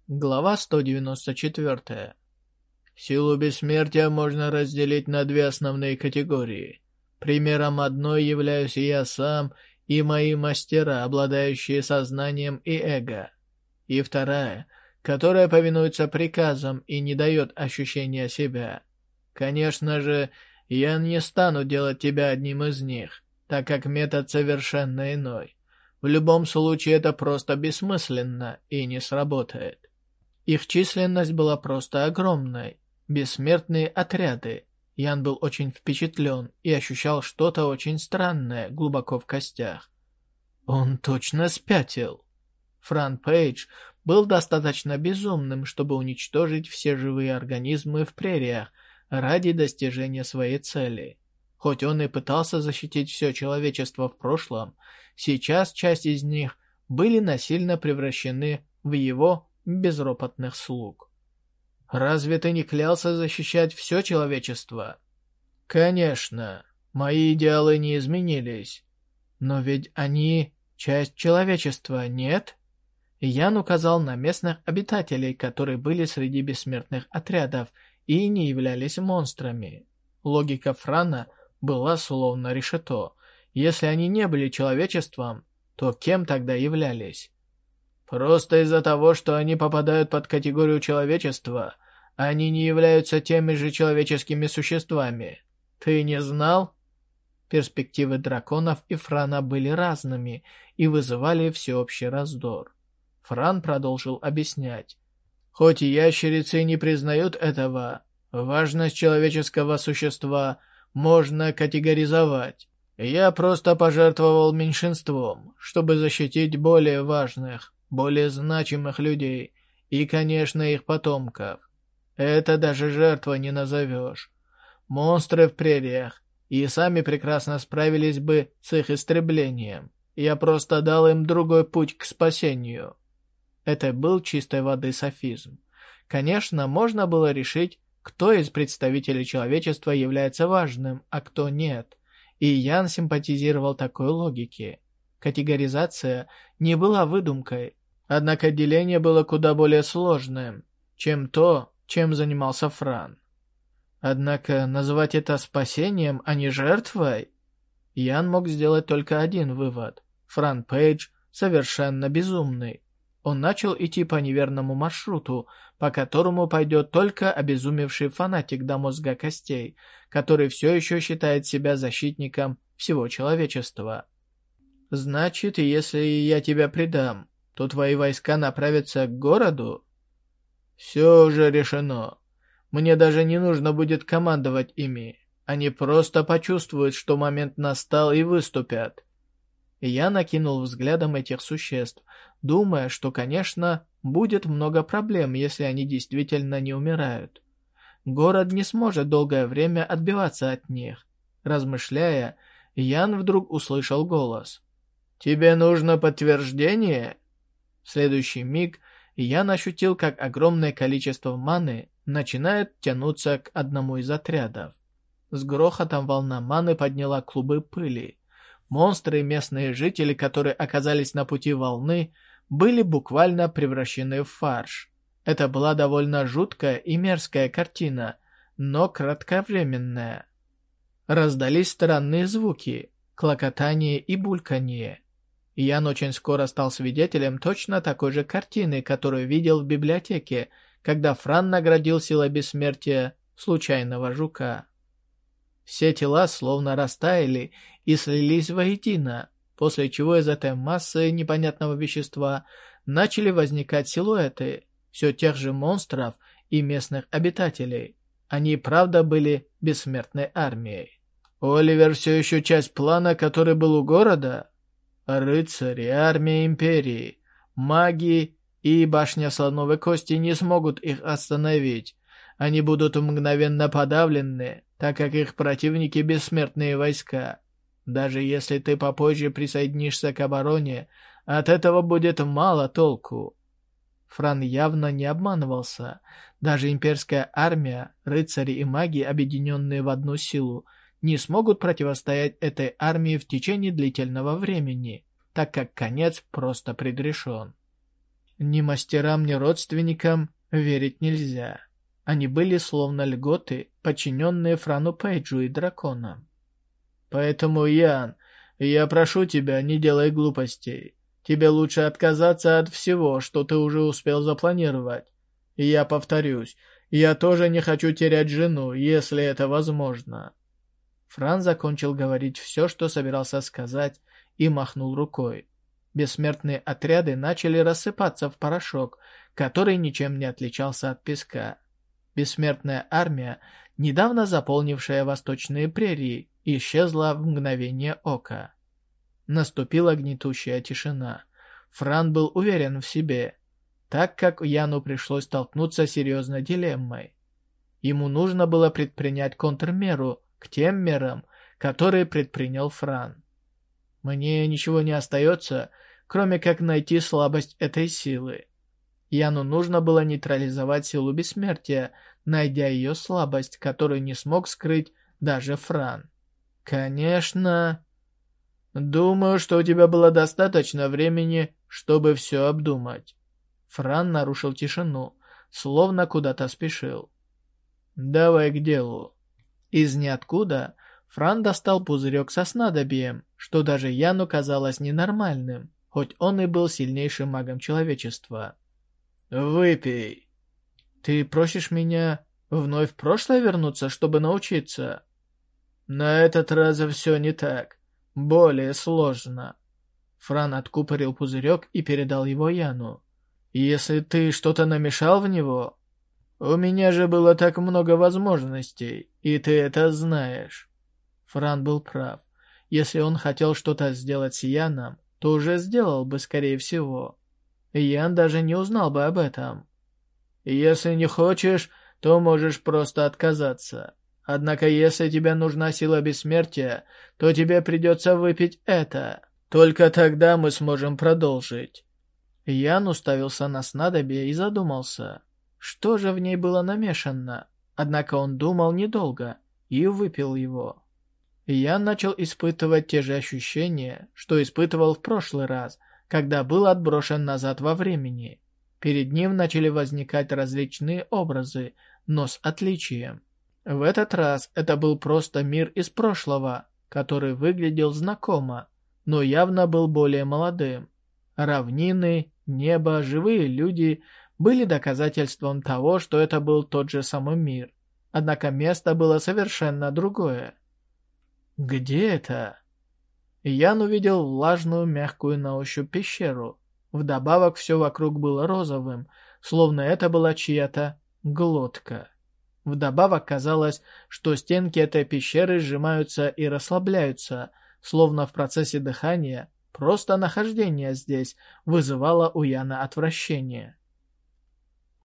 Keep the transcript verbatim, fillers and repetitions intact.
Глава сто девяносто четыре. Силу бессмертия можно разделить на две основные категории. Примером одной являюсь я сам и мои мастера, обладающие сознанием и эго. И вторая, которая повинуется приказам и не дает ощущения себя. Конечно же, я не стану делать тебя одним из них, так как метод совершенно иной. В любом случае это просто бессмысленно и не сработает. Их численность была просто огромной. Бессмертные отряды. Ян был очень впечатлен и ощущал что-то очень странное глубоко в костях. Он точно спятил. Фран Пейдж был достаточно безумным, чтобы уничтожить все живые организмы в прериях ради достижения своей цели. Хоть он и пытался защитить все человечество в прошлом, сейчас часть из них были насильно превращены в его безропотных слуг. Разве ты не клялся защищать все человечество? Конечно, мои идеалы не изменились. Но ведь они часть человечества, нет? Ян указал на местных обитателей, которые были среди бессмертных отрядов и не являлись монстрами. Логика Франа была словно решето. Если они не были человечеством, то кем тогда являлись? Просто из-за того, что они попадают под категорию человечества, они не являются теми же человеческими существами. Ты не знал? Перспективы драконов и Франа были разными и вызывали всеобщий раздор. Фран продолжил объяснять. Хоть и ящерицы не признают этого, важность человеческого существа можно категоризовать. Я просто пожертвовал меньшинством, чтобы защитить более важных, более значимых людей и, конечно, их потомков. Это даже жертва не назовешь. Монстры в прериях и сами прекрасно справились бы с их истреблением. Я просто дал им другой путь к спасению. Это был чистой воды софизм. Конечно, можно было решить, кто из представителей человечества является важным, а кто нет. И Ян симпатизировал такой логике. Категоризация не была выдумкой, однако деление было куда более сложным, чем то, чем занимался Фран. Однако называть это спасением, а не жертвой? Ян мог сделать только один вывод. Фран Пейдж совершенно безумный. Он начал идти по неверному маршруту, по которому пойдет только обезумевший фанатик до мозга костей, который все еще считает себя защитником всего человечества. Значит, если я тебя предам, то твои войска направятся к городу? Все уже решено. Мне даже не нужно будет командовать ими. Они просто почувствуют, что момент настал, и выступят. Я накинул взглядом этих существ, думая, что, конечно, будет много проблем, если они действительно не умирают. Город не сможет долгое время отбиваться от них. Размышляя, Ян вдруг услышал голос. «Тебе нужно подтверждение?» В следующий миг Ян ощутил, как огромное количество маны начинает тянуться к одному из отрядов. С грохотом волна маны подняла клубы пыли. Монстры и местные жители, которые оказались на пути волны, были буквально превращены в фарш. Это была довольно жуткая и мерзкая картина, но кратковременная. Раздались странные звуки, клокотание и бульканье. Ян очень скоро стал свидетелем точно такой же картины, которую видел в библиотеке, когда Фран наградил силой бессмертия случайного жука. Все тела словно растаяли и слились воедино, после чего из этой массы непонятного вещества начали возникать силуэты все тех же монстров и местных обитателей. Они, правда, были бессмертной армией. Оливер все еще часть плана, который был у города? Рыцари, армия империи, маги и башня слоновой кости не смогут их остановить. Они будут мгновенно подавлены, так как их противники бессмертные войска. Даже если ты попозже присоединишься к обороне, от этого будет мало толку. Фран явно не обманывался. Даже имперская армия, рыцари и маги, объединенные в одну силу, не смогут противостоять этой армии в течение длительного времени, так как конец просто предрешен. Ни мастерам, ни родственникам верить нельзя. Они были словно льготы, подчиненные Франу Пейджу и драконам. Поэтому, Ян, я прошу тебя, не делай глупостей. Тебе лучше отказаться от всего, что ты уже успел запланировать. И я повторюсь, я тоже не хочу терять жену, если это возможно. Фран закончил говорить все, что собирался сказать, и махнул рукой. Бессмертные отряды начали рассыпаться в порошок, который ничем не отличался от песка. Бессмертная армия, недавно заполнившая восточные прерии, исчезла в мгновение ока. Наступила гнетущая тишина. Фран был уверен в себе, так как Яну пришлось столкнуться с серьезной дилеммой. Ему нужно было предпринять контрмеру к тем мерам, которые предпринял Фран. Мне ничего не остается, кроме как найти слабость этой силы. Яну нужно было нейтрализовать силу бессмертия, найдя ее слабость, которую не смог скрыть даже Фран. Конечно... Думаю, что у тебя было достаточно времени, чтобы все обдумать. Фран нарушил тишину, словно куда-то спешил. Давай к делу. Из ниоткуда Фран достал пузырек со снадобьем, что даже Яну казалось ненормальным, хоть он и был сильнейшим магом человечества. «Выпей!» «Ты просишь меня вновь в прошлое вернуться, чтобы научиться?» «На этот раз все не так. Более сложно». Фран откупорил пузырек и передал его Яну. «Если ты что-то намешал в него...» «У меня же было так много возможностей, и ты это знаешь». Фран был прав. Если он хотел что-то сделать с Яном, то уже сделал бы, скорее всего. Ян даже не узнал бы об этом. «Если не хочешь, то можешь просто отказаться. Однако, если тебе нужна сила бессмертия, то тебе придется выпить это. Только тогда мы сможем продолжить». Ян уставился на снадобье и задумался, что же в ней было намешано. Однако он думал недолго и выпил его. Ян начал испытывать те же ощущения, что испытывал в прошлый раз, когда был отброшен назад во времени. Перед ним начали возникать различные образы, но с отличием. В этот раз это был просто мир из прошлого, который выглядел знакомо, но явно был более молодым. Равнины, небо, живые люди были доказательством того, что это был тот же самый мир. Однако место было совершенно другое. Где это? Ян увидел влажную, мягкую на ощупь пещеру. Вдобавок все вокруг было розовым, словно это была чья-то глотка. Вдобавок казалось, что стенки этой пещеры сжимаются и расслабляются, словно в процессе дыхания. Просто нахождение здесь вызывало у Яна отвращение.